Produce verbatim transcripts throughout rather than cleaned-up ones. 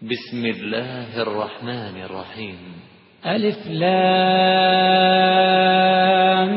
بسم الله الرحمن الرحيم. ألف لام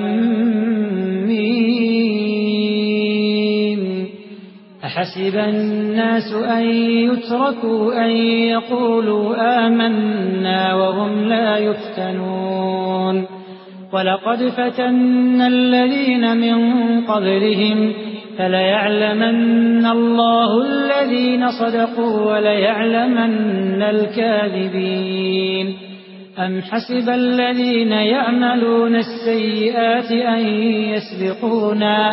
ميم. أحسب الناس أن يتركوا أن يقولوا آمنا وهم لا يفتنون ولقد فتنا الذين من قبلهم فليعلمن الله الذين صدقوا وليعلمن الكاذبين. أم حسب الذين يعملون السيئات أن يسبقونا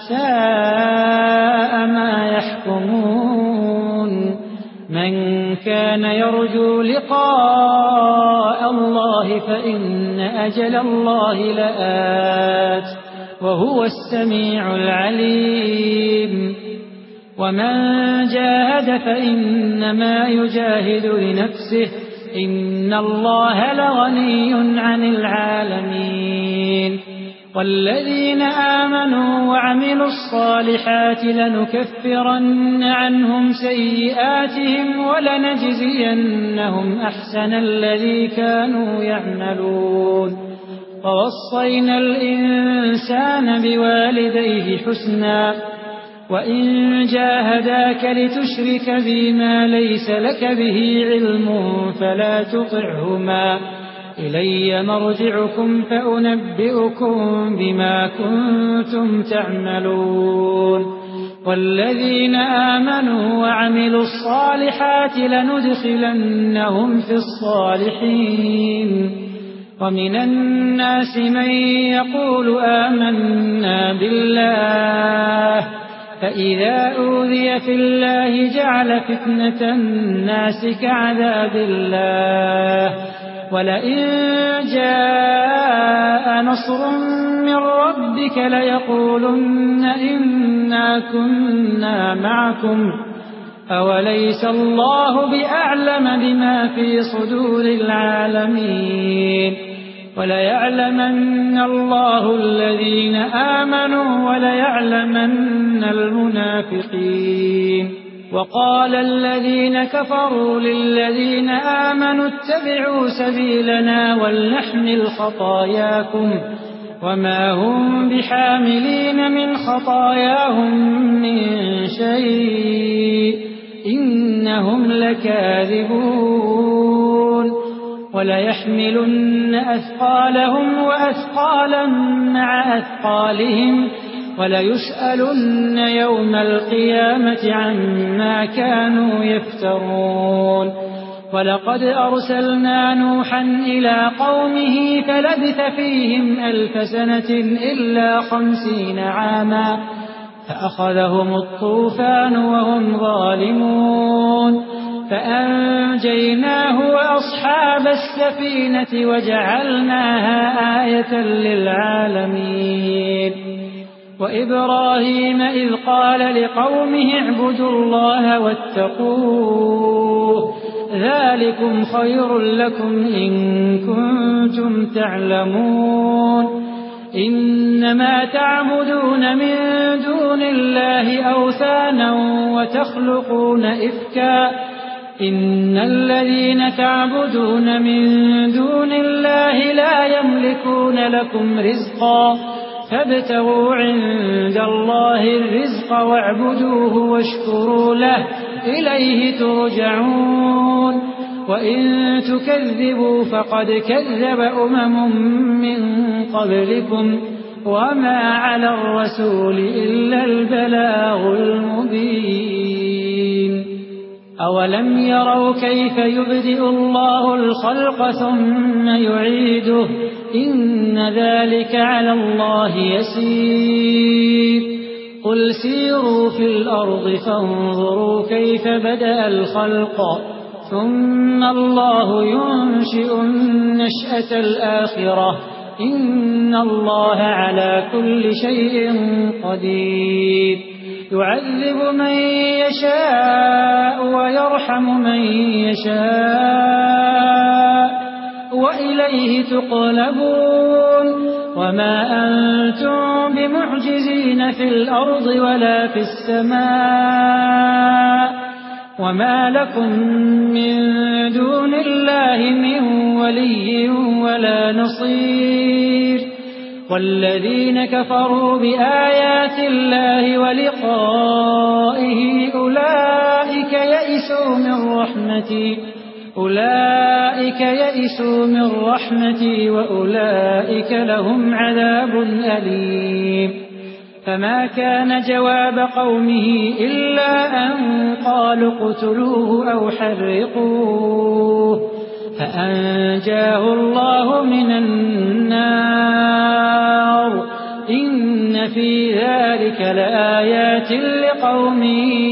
ساء ما يحكمون. من كان يرجو لقاء الله فإن أجل الله لآت وهو السميع العليم. ومن جاهد فإنما يجاهد لنفسه إن الله لغني عن العالمين. والذين آمنوا وعملوا الصالحات لنكفرن عنهم سيئاتهم ولنجزينهم أحسن الذي كانوا يعملون. ووصينا الإنسان بوالديه حسنا وإن جاهداك لتشرك بما ليس لك به علم فلا تطعهما إلي مرجعكم فأنبئكم بما كنتم تعملون. والذين آمنوا وعملوا الصالحات لندخلنهم في الصالحين. ومن الناس من يقول آمنا بالله فإذا أوذي في الله جعل فتنة الناس كعذاب الله ولئن جاء نصر من ربك ليقولن إنا كنا معكم أوليس الله بأعلم بما في صدور العالمين. وليعلمن الله الذين آمنوا وليعلمن المنافقين. وقال الذين كفروا للذين آمنوا اتبعوا سبيلنا ولنحمل خطاياكم وما هم بحاملين من خطاياهم من شيء إنهم لكاذبون. وليحملن أثقالهم وأثقالا مع أثقالهم وليسألن يوم القيامة عما كانوا يفترون. ولقد أرسلنا نوحا إلى قومه فلبث فيهم ألف سنة إلا خمسين عاما فأخذهم الطوفان وهم ظالمون فأنجيناه وأصحاب السفينة وجعلناها آية للعالمين. وإبراهيم إذ قال لقومه اعبدوا الله واتقوه ذلكم خير لكم إن كنتم تعلمون. إنما تعبدون من دون الله أوثانا وتخلقون إفكا إن الذين تعبدون من دون الله لا يملكون لكم رزقا فابتغوا عند الله الرزق واعبدوه واشكروا له إليه ترجعون. وإن تكذبوا فقد كذب أمم من قبلكم وما على الرسول إلا البلاغ المبين. أولم يروا كيف يبدئ الله الخلق ثم يعيده إن ذلك على الله يسير. قل سيروا في الأرض فانظروا كيف بدأ الخلق ثم الله ينشئ النشأة الآخرة إن الله على كل شيء قدير. يعذب من يشاء ويرحم من يشاء وإليه تقلبون. وما أنتم بمعجزين في الأرض ولا في السماء وما لكم من بصير والذين كفروا بآيات الله ولقائه أولئك يئسوا من رحمتي أولئك يئسوا من رحمتي وأولئك لهم عذاب أليم فما كان جواب قومه إلا أن قالوا اقتلوه أو حرقوه فأنجاه الله من النار إن في ذلك لآيات لقوم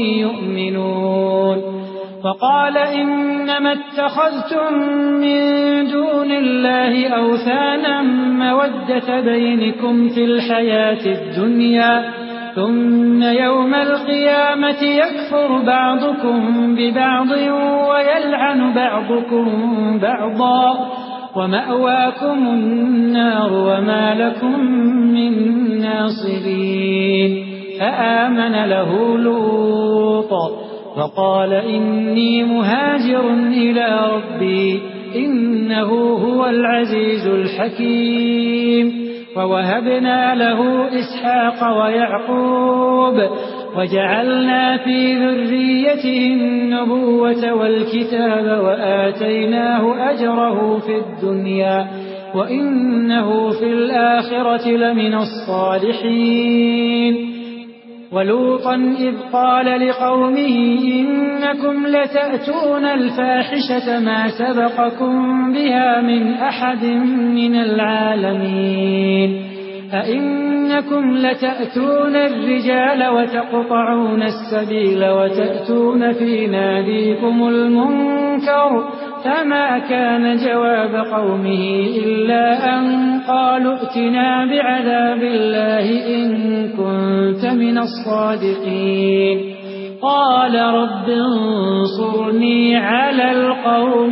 يؤمنون وقال إنما اتخذتم من دون الله أوثانا مودة بينكم في الحياة الدنيا ثم يوم القيامة يكفر بعضكم ببعض ويلعن بعضكم بعضا ومأواكم النار وما لكم من ناصرين فآمن له لوط وقال إني مهاجر إلى ربي إنه هو العزيز الحكيم ووهبنا له إسحاق ويعقوب وجعلنا في ذريته النبوة والكتاب وآتيناه أجره في الدنيا وإنه في الآخرة لمن الصالحين ولوطا إذ قال لقومه إنكم لتأتون الفاحشة ما سبقكم بها من أحد من العالمين أئنكم لتأتون الرجال وتقطعون السبيل وتأتون في ناديكم المنكر فما كان جواب قومه إلا أن قالوا ائتنا بعذاب الله إن كنت من الصادقين قال رب انصرني على القوم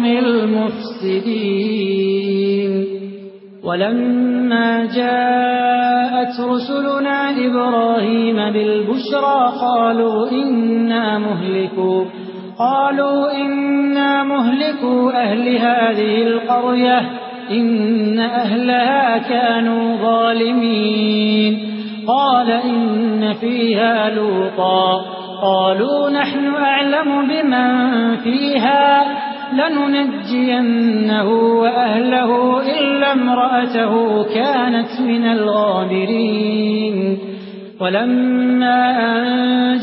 المفسدين ولما جاءت رسلنا إبراهيم بالبشرى قالوا إنا مهلكوا قالوا إنا مهلكوا أهل هذه القرية إن أهلها كانوا ظالمين قال إن فيها لوطا قالوا نحن أعلم بمن فيها لننجينه وأهله إلا امرأته كانت من الغابرين ولما أن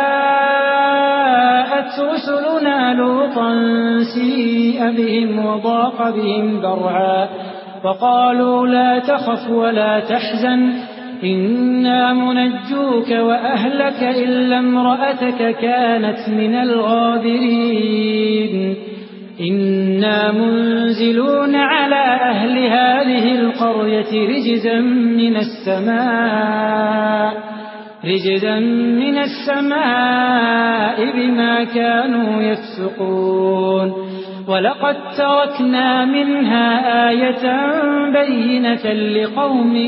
جاءت رسلنا لوطا سيء بهم وضاق بهم ذرعا وقالوا لا تخف ولا تحزن إنا منجوك وأهلك إلا امرأتك كانت من الغابرين إنا منزلون على أهل هذه القرية رجزا من السماء رجزا من السماء بما كانوا يفسقون ولقد تركنا منها آية بينة لقوم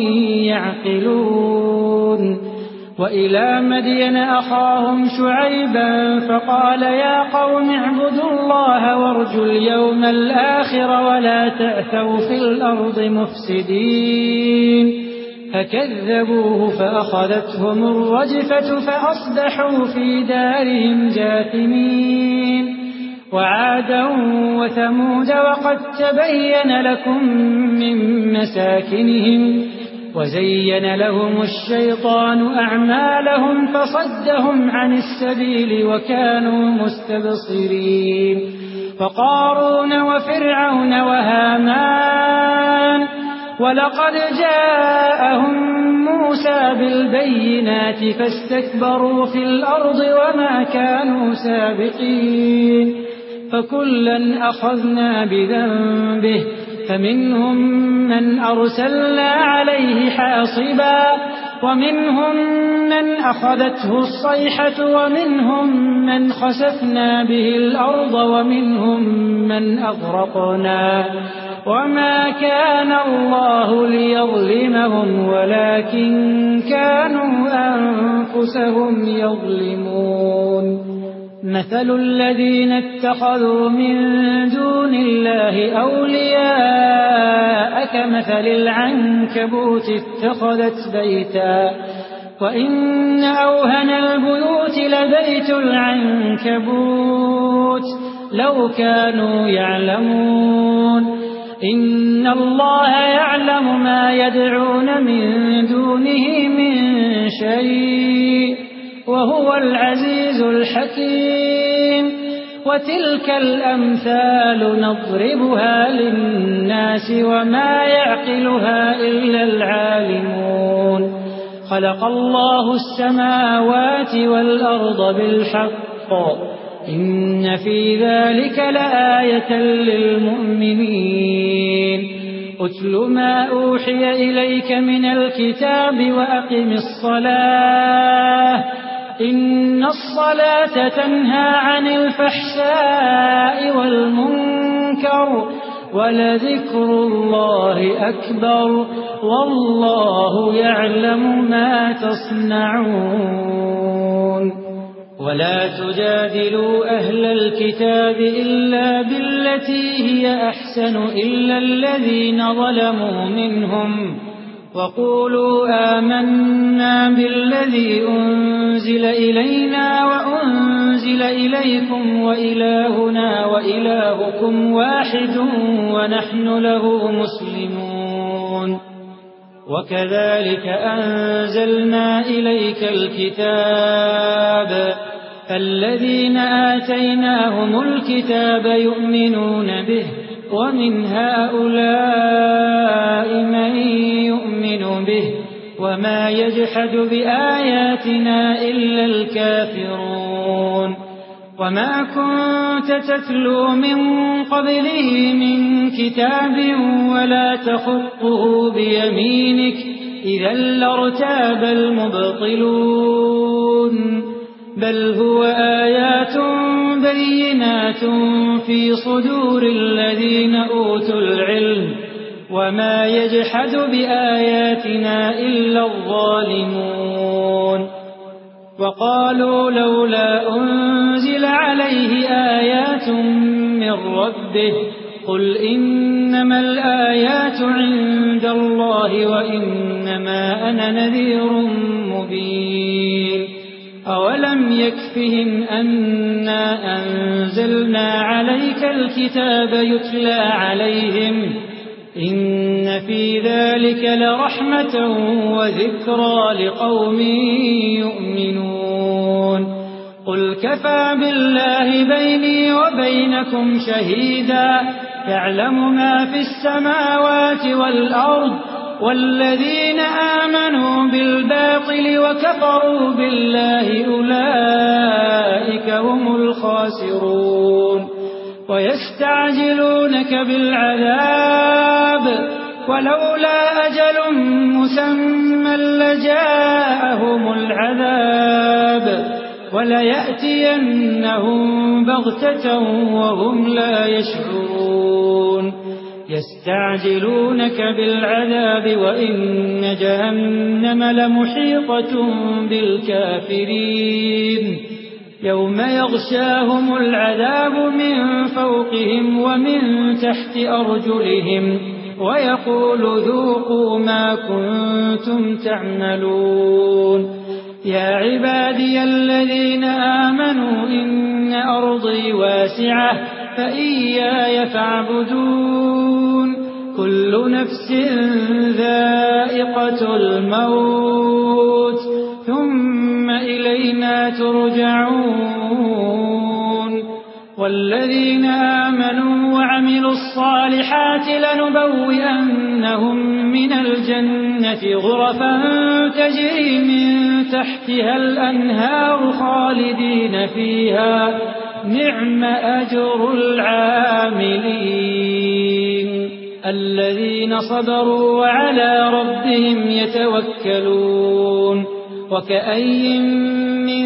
يعقلون وإلى مدين أخاهم شعيبا فقال يا قوم اعبدوا الله وارجوا اليوم الآخر ولا تأثوا في الأرض مفسدين فكذبوه فأخذتهم الرجفة فأصبحوا في دارهم جاثمين وعادا وثمود وقد تبين لكم من مساكنهم وزين لهم الشيطان أعمالهم فصدهم عن السبيل وكانوا مستبصرين وقارون وفرعون وهامان ولقد جاءهم موسى بالبينات فاستكبروا في الأرض وما كانوا سابقين فكلا أخذنا بذنبه فمنهم من أرسلنا عليه حاصبا ومنهم من أخذته الصيحة ومنهم من خسفنا به الأرض ومنهم من أغرقنا وما كان الله ليظلمهم ولكن كانوا أنفسهم يظلمون مثل الذين اتخذوا من دون الله أولياء كمثل العنكبوت اتخذت بيتا وإن أوهن البيوت لبيت العنكبوت لو كانوا يعلمون إن الله يعلم ما يدعون من دونه من شيء وهو العزيز الحكيم وتلك الأمثال نضربها للناس وما يعقلها إلا العالمون خلق الله السماوات والأرض بالحق إن في ذلك لآية للمؤمنين أتل ما أوحي إليك من الكتاب وأقم الصلاة إن الصلاة تنهى عن الفحشاء والمنكر ولذكر الله أكبر والله يعلم ما تصنعون ولا تجادلوا أهل الكتاب إلا بالتي هي أحسن إلا الذين ظلموا منهم وقولوا آمنا بالذي أنزل إلينا وأنزل إليكم وإلهنا وإلهكم واحد ونحن له مسلمون وكذلك أنزلنا إليك الكتاب فالذين آتيناهم الكتاب يؤمنون به ومن هؤلاء من يؤمن به وما يجحد بآياتنا إلا الكافرون وما كنت تتلو من قبله من كتاب ولا تخطه بيمينك إذا لارتاب المبطلون بل هو آيات بينات في صدور الذين أوتوا العلم وما يجحد بآياتنا إلا الظالمون وقالوا لولا أنزل عليه آيات من ربه قل إنما الآيات عند الله وإنما أنا نذير مبين أولم يكفهم أنا أنزلنا عليك الكتاب يتلى عليهم إن في ذلك لرحمة وذكرى لقوم يؤمنون قل كفى بالله بيني وبينكم شهيدا يعلم ما في السماوات والأرض والذين آمنوا بالباطل وكفروا بالله أولئك هم الخاسرون ويستعجلونك بالعذاب ولولا أجل مسمى لجاءهم العذاب وليأتينهم بغتة وهم لا يشعرون يستعجلونك بالعذاب وإن جهنم لمحيطة بالكافرين يوم يغشاهم العذاب من فوقهم ومن تحت أرجلهم ويقول ذوقوا ما كنتم تعملون يا عبادي الذين آمنوا إن أرضي واسعة فإياي فاعبدون كل نفس ذائقة الموت ثم إلينا ترجعون والذين آمنوا وعملوا الصالحات لنبوئنهم من الجنة غرفا تجري من تحتها الأنهار خالدين فيها نعم أجر العاملين الذين صبروا وعلى ربهم يتوكلون وكأي من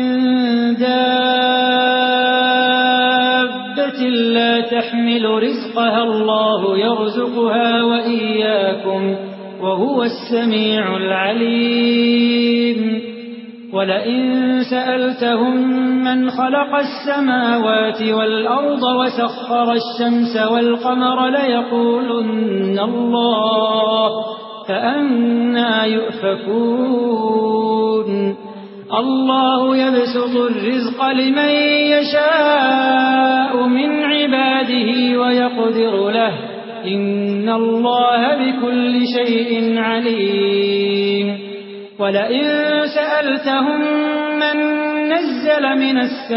دابة لا تحمل رزقها الله يرزقها وإياكم وهو السميع العليم ولئن سألتهم من خلق السماوات والأرض وسخر الشمس والقمر ليقولن الله فأنى يؤفكون الله يبسط الرزق لمن يشاء من عباده ويقدر له إن الله بكل شيء عليم ولئن سألتهم من نزل من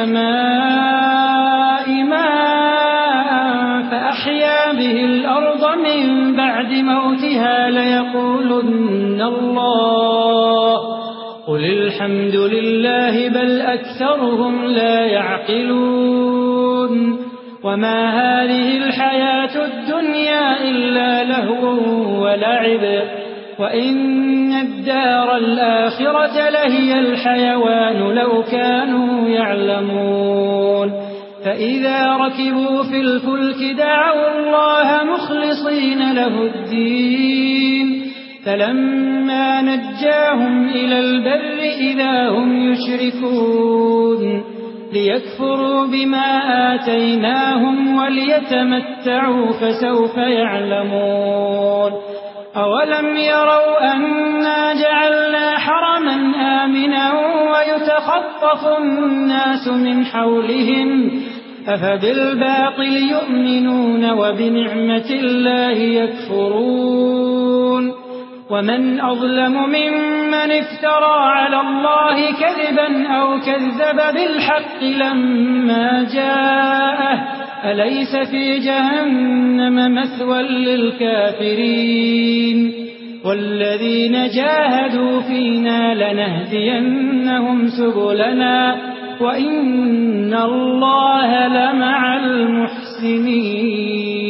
السماء ماء فأحيا به الأرض من بعد موتها ليقولن الله قل الحمد لله بل أكثرهم لا يعقلون وما هذه الحياة الدنيا إلا لهو ولعب وإن الدار الآخرة لهي الحيوان لو كانوا يعلمون فإذا ركبوا في الفلك دعوا الله مخلصين له الدين فلما نجاهم إلى البر إذا هم يشركون ليكفروا بما آتيناهم وليتمتعوا فسوف يعلمون أولم يروا أنا جعلنا حرما آمنا ويتخطف الناس من حولهم أفبالباطل يؤمنون وبنعمة الله يكفرون ومن أظلم ممن افترى على الله كذبا أو كذب بالحق لما جاءه أليس في جهنم مثوى للكافرين والذين جاهدوا فينا لنهدينهم سبلنا وإن الله لمع المحسنين